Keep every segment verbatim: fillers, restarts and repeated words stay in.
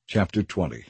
chapter twenty.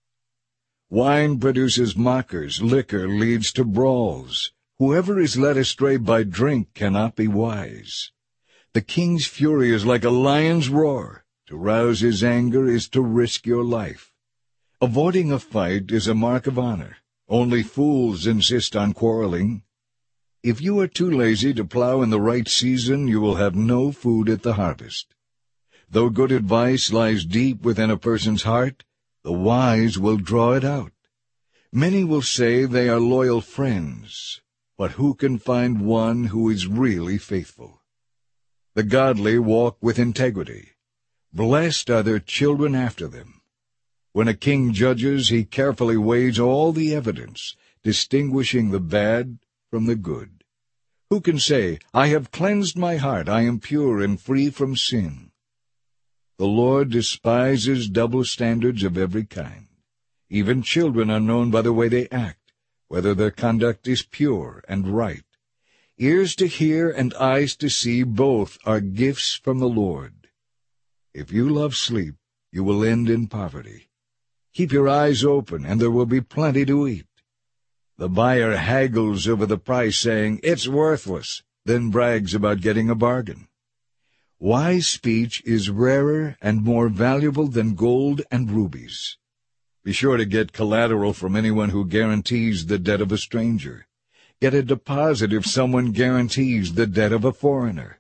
Wine produces mockers, liquor leads to brawls. Whoever is led astray by drink cannot be wise. The king's fury is like a lion's roar. To rouse his anger is to risk your life. Avoiding a fight is a mark of honor. Only fools insist on quarreling. If you are too lazy to plow in the right season, you will have no food at the harvest. Though good advice lies deep within a person's heart, the wise will draw it out. Many will say they are loyal friends, but who can find one who is really faithful? The godly walk with integrity. Blessed are their children after them. When a king judges, he carefully weighs all the evidence, distinguishing the bad from the good. Who can say, I have cleansed my heart, I am pure and free from sin? The Lord despises double standards of every kind. Even children are known by the way they act, whether their conduct is pure and right. Ears to hear and eyes to see, both are gifts from the Lord. If you love sleep, you will end in poverty. Keep your eyes open, and there will be plenty to eat. The buyer haggles over the price, saying, it's worthless, then brags about getting a bargain. Wise speech is rarer and more valuable than gold and rubies. Be sure to get collateral from anyone who guarantees the debt of a stranger. Get a deposit if someone guarantees the debt of a foreigner.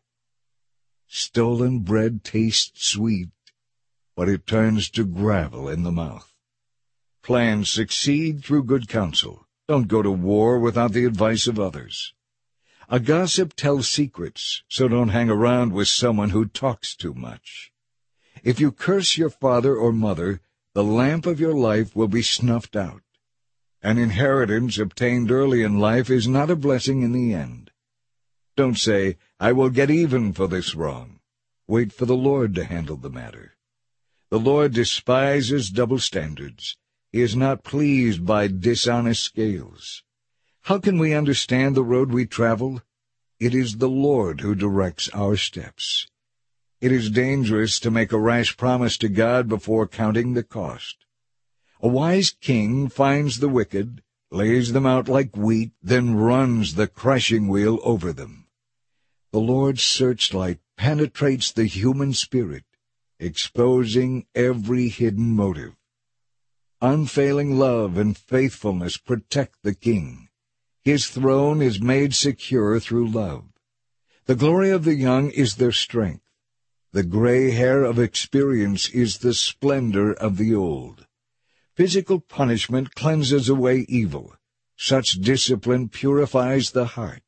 Stolen bread tastes sweet, but it turns to gravel in the mouth. Plans succeed through good counsel. Don't go to war without the advice of others. A gossip tells secrets, so don't hang around with someone who talks too much. If you curse your father or mother, the lamp of your life will be snuffed out. An inheritance obtained early in life is not a blessing in the end. Don't say, I will get even for this wrong. Wait for the Lord to handle the matter. The Lord despises double standards. He is not pleased by dishonest scales. How can we understand the road we travel? It is the Lord who directs our steps. It is dangerous to make a rash promise to God before counting the cost. A wise king finds the wicked, lays them out like wheat, then runs the crushing wheel over them. The Lord's searchlight penetrates the human spirit, exposing every hidden motive. Unfailing love and faithfulness protect the king. His throne is made secure through love. The glory of the young is their strength. The gray hair of experience is the splendor of the old. Physical punishment cleanses away evil. Such discipline purifies the heart.